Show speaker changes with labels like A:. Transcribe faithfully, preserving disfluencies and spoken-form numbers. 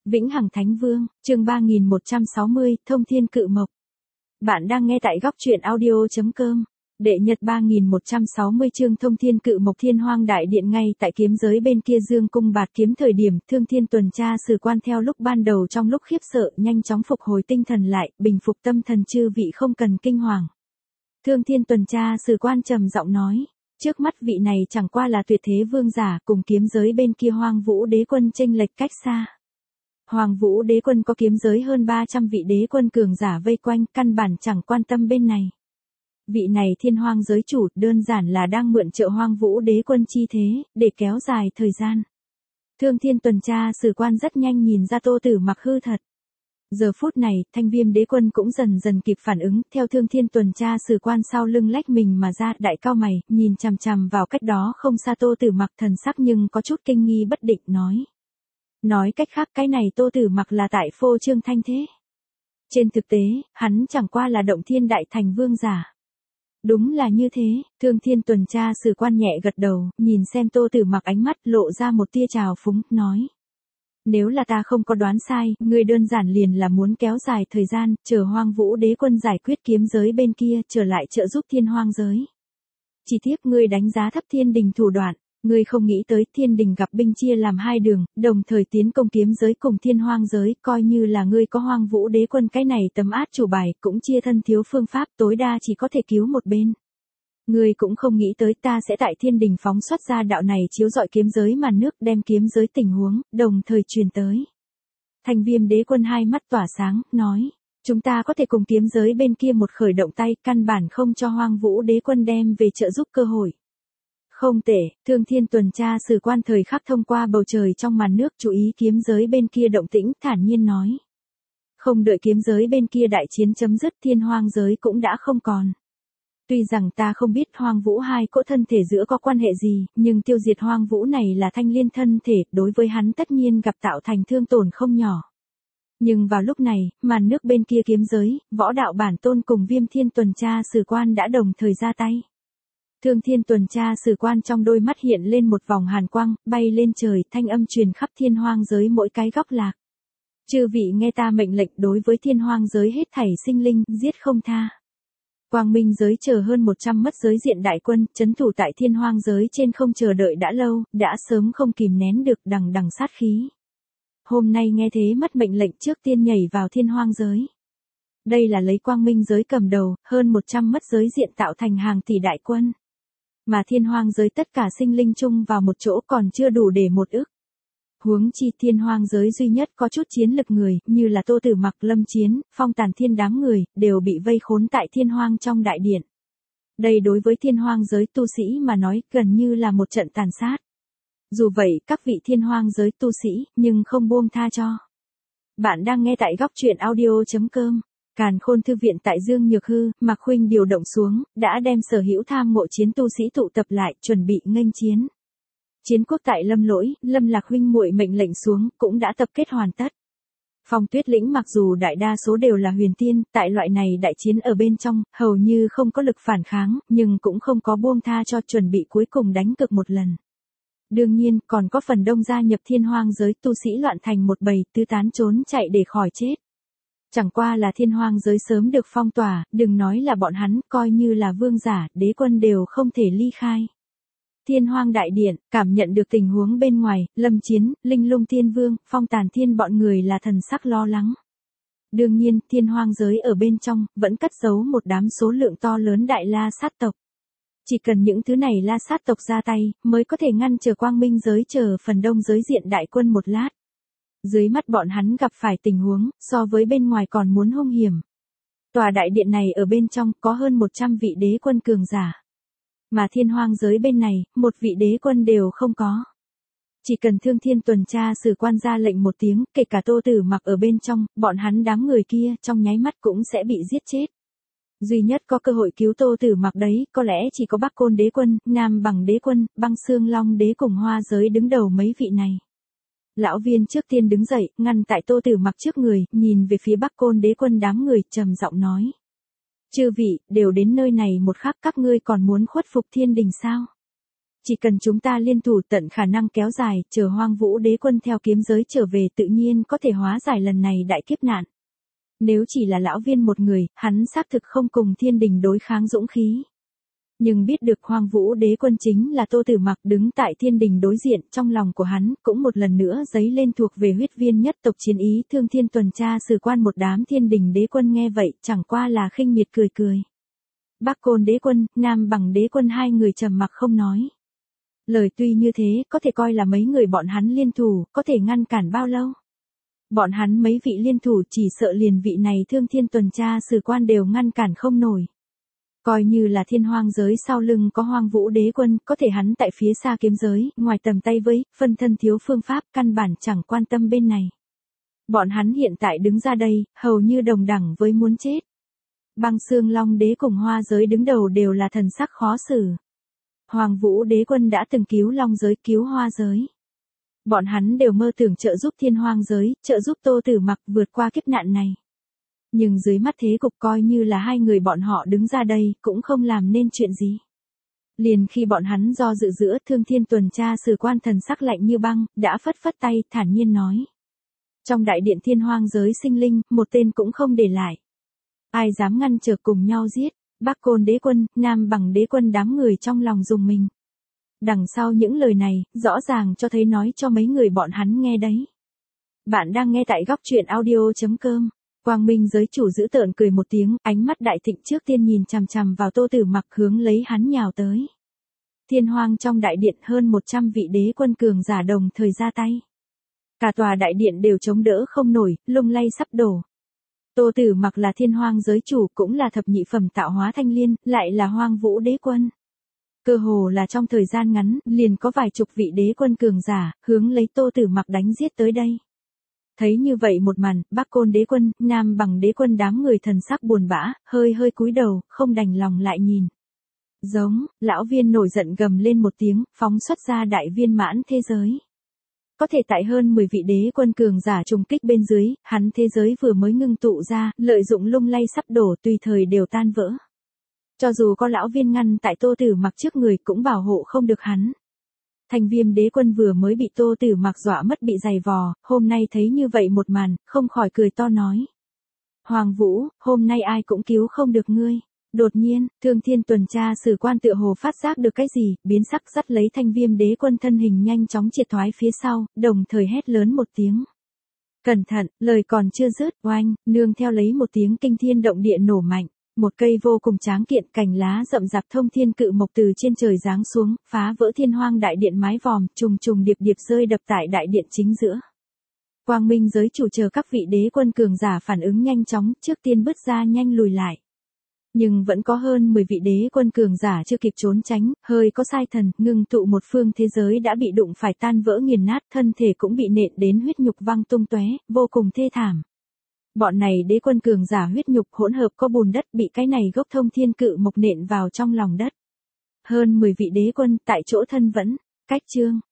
A: Vĩnh Hằng Thánh Vương, chương ba nghìn một trăm sáu mươi, Thông Thiên Cự Mộc. Bạn đang nghe tại góc truyện audio.com. Đệ nhật ba nghìn một trăm sáu mươi chương Thông Thiên Cự Mộc. Thiên Hoang Đại Điện. Ngay tại kiếm giới bên kia dương cung bạt kiếm thời điểm, Thương Thiên tuần tra sử quan theo lúc ban đầu trong lúc khiếp sợ, nhanh chóng phục hồi tinh thần lại, bình phục tâm thần chư vị không cần kinh hoàng. Thương Thiên tuần tra sử quan trầm giọng nói, trước mắt vị này chẳng qua là tuyệt thế vương giả, cùng kiếm giới bên kia Hoang Vũ Đế Quân chênh lệch cách xa. Hoàng Vũ Đế Quân có kiếm giới hơn ba trăm vị đế quân cường giả vây quanh, căn bản chẳng quan tâm bên này. Vị này Thiên Hoang giới chủ đơn giản là đang mượn trợ Hoang Vũ Đế Quân chi thế, để kéo dài thời gian. Thương Thiên tuần tra sử quan rất nhanh nhìn ra Tô Tử Mặc hư thật. Giờ phút này, Thanh Viêm Đế Quân cũng dần dần kịp phản ứng, theo Thương Thiên tuần tra sử quan sau lưng lách mình mà ra, đại cao mày, nhìn chằm chằm vào cách đó không xa Tô Tử Mặc, thần sắc nhưng có chút kinh nghi bất định nói. Nói cách khác, cái này Tô Tử Mặc là tại phô trương thanh thế. Trên thực tế, hắn chẳng qua là động thiên đại thành vương giả. Đúng là như thế, Thương Thiên tuần tra sử quan nhẹ gật đầu, nhìn xem Tô Tử Mặc, ánh mắt lộ ra một tia trào phúng, nói. Nếu là ta không có đoán sai, ngươi đơn giản liền là muốn kéo dài thời gian, chờ Hoang Vũ Đế Quân giải quyết kiếm giới bên kia, trở lại trợ giúp Thiên Hoang giới. Chỉ tiếc ngươi đánh giá thấp Thiên Đình thủ đoạn. Ngươi không nghĩ tới Thiên Đình gặp binh chia làm hai đường, đồng thời tiến công kiếm giới cùng Thiên Hoang giới, coi như là ngươi có Hoang Vũ Đế Quân cái này tấm át chủ bài, cũng chia thân thiếu phương pháp, tối đa chỉ có thể cứu một bên. Ngươi cũng không nghĩ tới ta sẽ tại Thiên Đình phóng xuất ra đạo này chiếu rọi kiếm giới màn nước, đem kiếm giới tình huống, đồng thời truyền tới. Thanh Viêm Đế Quân hai mắt tỏa sáng, nói, chúng ta có thể cùng kiếm giới bên kia một khởi động tay, căn bản không cho Hoang Vũ Đế Quân đem về trợ giúp cơ hội. Không tệ, Thương Thiên tuần tra sử quan thời khắc thông qua bầu trời trong màn nước chú ý kiếm giới bên kia động tĩnh, thản nhiên nói. Không đợi kiếm giới bên kia đại chiến chấm dứt, Thiên Hoang giới cũng đã không còn. Tuy rằng ta không biết Hoang Vũ hai cỗ thân thể giữa có quan hệ gì, nhưng tiêu diệt Hoang Vũ này là Thanh Liên thân thể, đối với hắn tất nhiên gặp tạo thành thương tổn không nhỏ. Nhưng vào lúc này, màn nước bên kia kiếm giới, Võ Đạo Bản Tôn cùng Viêm Thiên tuần tra sử quan đã đồng thời ra tay. Thương Thiên tuần tra sử quan trong đôi mắt hiện lên một vòng hàn quang, bay lên trời, thanh âm truyền khắp Thiên Hoang giới mỗi cái góc lạc. Chư vị nghe ta mệnh lệnh, đối với Thiên Hoang giới hết thảy sinh linh, giết không tha. Quang Minh giới chờ hơn một trăm mất giới diện đại quân, trấn thủ tại Thiên Hoang giới trên không chờ đợi đã lâu, đã sớm không kìm nén được đằng đằng sát khí. Hôm nay nghe thế mất mệnh lệnh, trước tiên nhảy vào Thiên Hoang giới. Đây là lấy Quang Minh giới cầm đầu, hơn một trăm mất giới diện tạo thành hàng tỷ đại quân. Mà Thiên Hoang giới tất cả sinh linh chung vào một chỗ còn chưa đủ để một ức. Huống chi Thiên Hoang giới duy nhất có chút chiến lực người, như là Tô Tử Mặc, Lâm Chiến, Phong Tàn Thiên đám người, đều bị vây khốn tại Thiên Hoang trong đại điện. Đây đối với Thiên Hoang giới tu sĩ mà nói, gần như là một trận tàn sát. Dù vậy, các vị Thiên Hoang giới tu sĩ, nhưng không buông tha cho. Bạn đang nghe tại góc truyện audio.com. Càn Khôn Thư viện tại Dương Nhược Hư, Mạc Khuynh điều động xuống, đã đem sở hữu tham mộ chiến tu sĩ tụ tập lại, chuẩn bị nghênh chiến. Chiến quốc tại Lâm Lỗi, Lâm Lạc huynh muội mệnh lệnh xuống, cũng đã tập kết hoàn tất. Phong Tuyết Lĩnh mặc dù đại đa số đều là huyền tiên, tại loại này đại chiến ở bên trong, hầu như không có lực phản kháng, nhưng cũng không có buông tha cho, chuẩn bị cuối cùng đánh cực một lần. Đương nhiên, còn có phần đông gia nhập Thiên Hoang giới tu sĩ loạn thành một bầy, tứ tán trốn chạy để khỏi chết. Chẳng qua là Thiên Hoang giới sớm được phong tỏa, đừng nói là bọn hắn, coi như là vương giả, đế quân đều không thể ly khai. Thiên Hoang đại điện, cảm nhận được tình huống bên ngoài, Lâm Chiến, Linh Lung Thiên Vương, Phong Tàn Thiên bọn người là thần sắc lo lắng. Đương nhiên, Thiên Hoang giới ở bên trong, vẫn cất giấu một đám số lượng to lớn đại la sát tộc. Chỉ cần những thứ này la sát tộc ra tay, mới có thể ngăn trở Quang Minh giới chờ phần đông giới diện đại quân một lát. Dưới mắt bọn hắn gặp phải tình huống, so với bên ngoài còn muốn hung hiểm. Tòa đại điện này ở bên trong, có hơn một trăm vị đế quân cường giả. Mà Thiên Hoang giới bên này, một vị đế quân đều không có. Chỉ cần Thương Thiên tuần tra sử quan ra lệnh một tiếng, kể cả Tô Tử Mặc ở bên trong, bọn hắn đám người kia, trong nháy mắt cũng sẽ bị giết chết. Duy nhất có cơ hội cứu Tô Tử Mặc đấy, có lẽ chỉ có Bắc Côn đế quân, Nam Bằng đế quân, Băng Xương Long đế cùng Hoa giới đứng đầu mấy vị này. Lão Viên trước tiên đứng dậy, ngăn tại Tô Tử Mặc trước người, nhìn về phía Bắc Côn đế quân đám người, trầm giọng nói. Chư vị, đều đến nơi này một khắc, các ngươi còn muốn khuất phục Thiên Đình sao? chỉ cần chúng ta liên thủ tận khả năng kéo dài, chờ Hoang Vũ Đế Quân theo kiếm giới trở về tự nhiên có thể hóa giải lần này đại kiếp nạn. Nếu chỉ là lão viên một người, hắn xác thực không cùng thiên đình đối kháng dũng khí. Nhưng biết được Hoang Vũ Đế Quân chính là Tô Tử Mặc đứng tại thiên đình đối diện, trong lòng của hắn cũng một lần nữa dấy lên thuộc về huyết viên nhất tộc chiến ý. Thương Thiên tuần tra sử quan một đám thiên đình đế quân nghe vậy chẳng qua là khinh miệt cười cười. Bắc Côn Đế Quân, Nam Bằng Đế Quân hai người trầm mặc không nói. Lời tuy như thế, có thể coi là mấy người bọn hắn liên thủ, có thể ngăn cản bao lâu? Bọn hắn mấy vị liên thủ chỉ sợ liền vị này Thương Thiên tuần tra sử quan đều ngăn cản không nổi. Coi như là thiên hoang giới sau lưng có Hoang Vũ Đế Quân, có thể hắn tại phía xa kiếm giới, ngoài tầm tay với, phân thân thiếu phương pháp, căn bản chẳng quan tâm bên này. Bọn hắn hiện tại đứng ra đây, hầu như đồng đẳng với muốn chết. Băng Xương Long Đế cùng Hoa giới đứng đầu đều là thần sắc khó xử. Hoang Vũ Đế Quân đã từng cứu Long giới, cứu Hoa giới. Bọn hắn đều mơ tưởng trợ giúp thiên hoang giới, trợ giúp Tô Tử Mặc vượt qua kiếp nạn này. Nhưng dưới mắt thế cục coi như là hai người bọn họ đứng ra đây, cũng không làm nên chuyện gì. Liền khi bọn hắn do dự giữa, Thương Thiên tuần tra sử quan thần sắc lạnh như băng, đã phất phất tay, thản nhiên nói. Trong đại điện thiên hoang giới sinh linh, một tên cũng không để lại. Ai dám ngăn trở cùng nhau giết, Bắc Côn Đế Quân, Nam Bằng Đế Quân đám người trong lòng dùng mình. Đằng sau những lời này, rõ ràng cho thấy nói cho mấy người bọn hắn nghe đấy. Bạn đang nghe tại góc truyện audio chấm com. Quang Minh giới chủ giữ tợn cười một tiếng, ánh mắt đại thịnh trước tiên nhìn chằm chằm vào Tô Tử Mặc hướng lấy hắn nhào tới. Thiên hoang trong đại điện hơn một trăm vị đế quân cường giả đồng thời ra tay. Cả tòa đại điện đều chống đỡ không nổi, lung lay sắp đổ. Tô Tử Mặc là thiên hoang giới chủ, cũng là thập nhị phẩm tạo hóa thanh liên, lại là Hoang Vũ Đế Quân. Cơ hồ là trong thời gian ngắn, liền có vài chục vị đế quân cường giả, hướng lấy Tô Tử Mặc đánh giết tới đây. Thấy như vậy một màn, Bắc Côn Đế Quân, Nam Bằng Đế Quân đám người thần sắc buồn bã, hơi hơi cúi đầu, không đành lòng lại nhìn. Giống, lão viên nổi giận gầm lên một tiếng, phóng xuất ra đại viên mãn thế giới. Có thể tại hơn mười vị đế quân cường giả trùng kích bên dưới, hắn thế giới vừa mới ngưng tụ ra, lợi dụng lung lay sắp đổ tùy thời đều tan vỡ. Cho dù có lão viên ngăn tại Tô Tử Mặc trước người cũng bảo hộ không được hắn. Thanh Viêm Đế Quân vừa mới bị Tô Tử Mặc dọa mất bị giày vò, hôm nay thấy như vậy một màn, không khỏi cười to nói. Hoàng Vũ, hôm nay ai cũng cứu không được ngươi. Đột nhiên, Thương Thiên tuần tra sử quan tựa hồ phát giác được cái gì, biến sắc dắt lấy Thanh Viêm Đế Quân thân hình nhanh chóng triệt thoái phía sau, đồng thời hét lớn một tiếng. Cẩn thận, lời còn chưa dứt, oanh, nương theo lấy một tiếng kinh thiên động địa nổ mạnh. Một cây vô cùng tráng kiện, cành lá rậm rạp thông thiên cự mộc từ trên trời giáng xuống, phá vỡ thiên hoang đại điện mái vòm, trùng trùng điệp điệp rơi đập tại đại điện chính giữa. Quang Minh giới chủ chờ các vị đế quân cường giả phản ứng nhanh chóng, trước tiên bứt ra nhanh lùi lại. Nhưng vẫn có hơn mười vị đế quân cường giả chưa kịp trốn tránh, hơi có sai thần, ngưng tụ một phương thế giới đã bị đụng phải tan vỡ nghiền nát, thân thể cũng bị nện đến huyết nhục văng tung tóe, vô cùng thê thảm. Bọn này đế quân cường giả huyết nhục hỗn hợp có bùn đất bị cái này gốc thông thiên cự mộc nện vào trong lòng đất. Hơn mười vị đế quân tại chỗ thân vẫn, cách chương,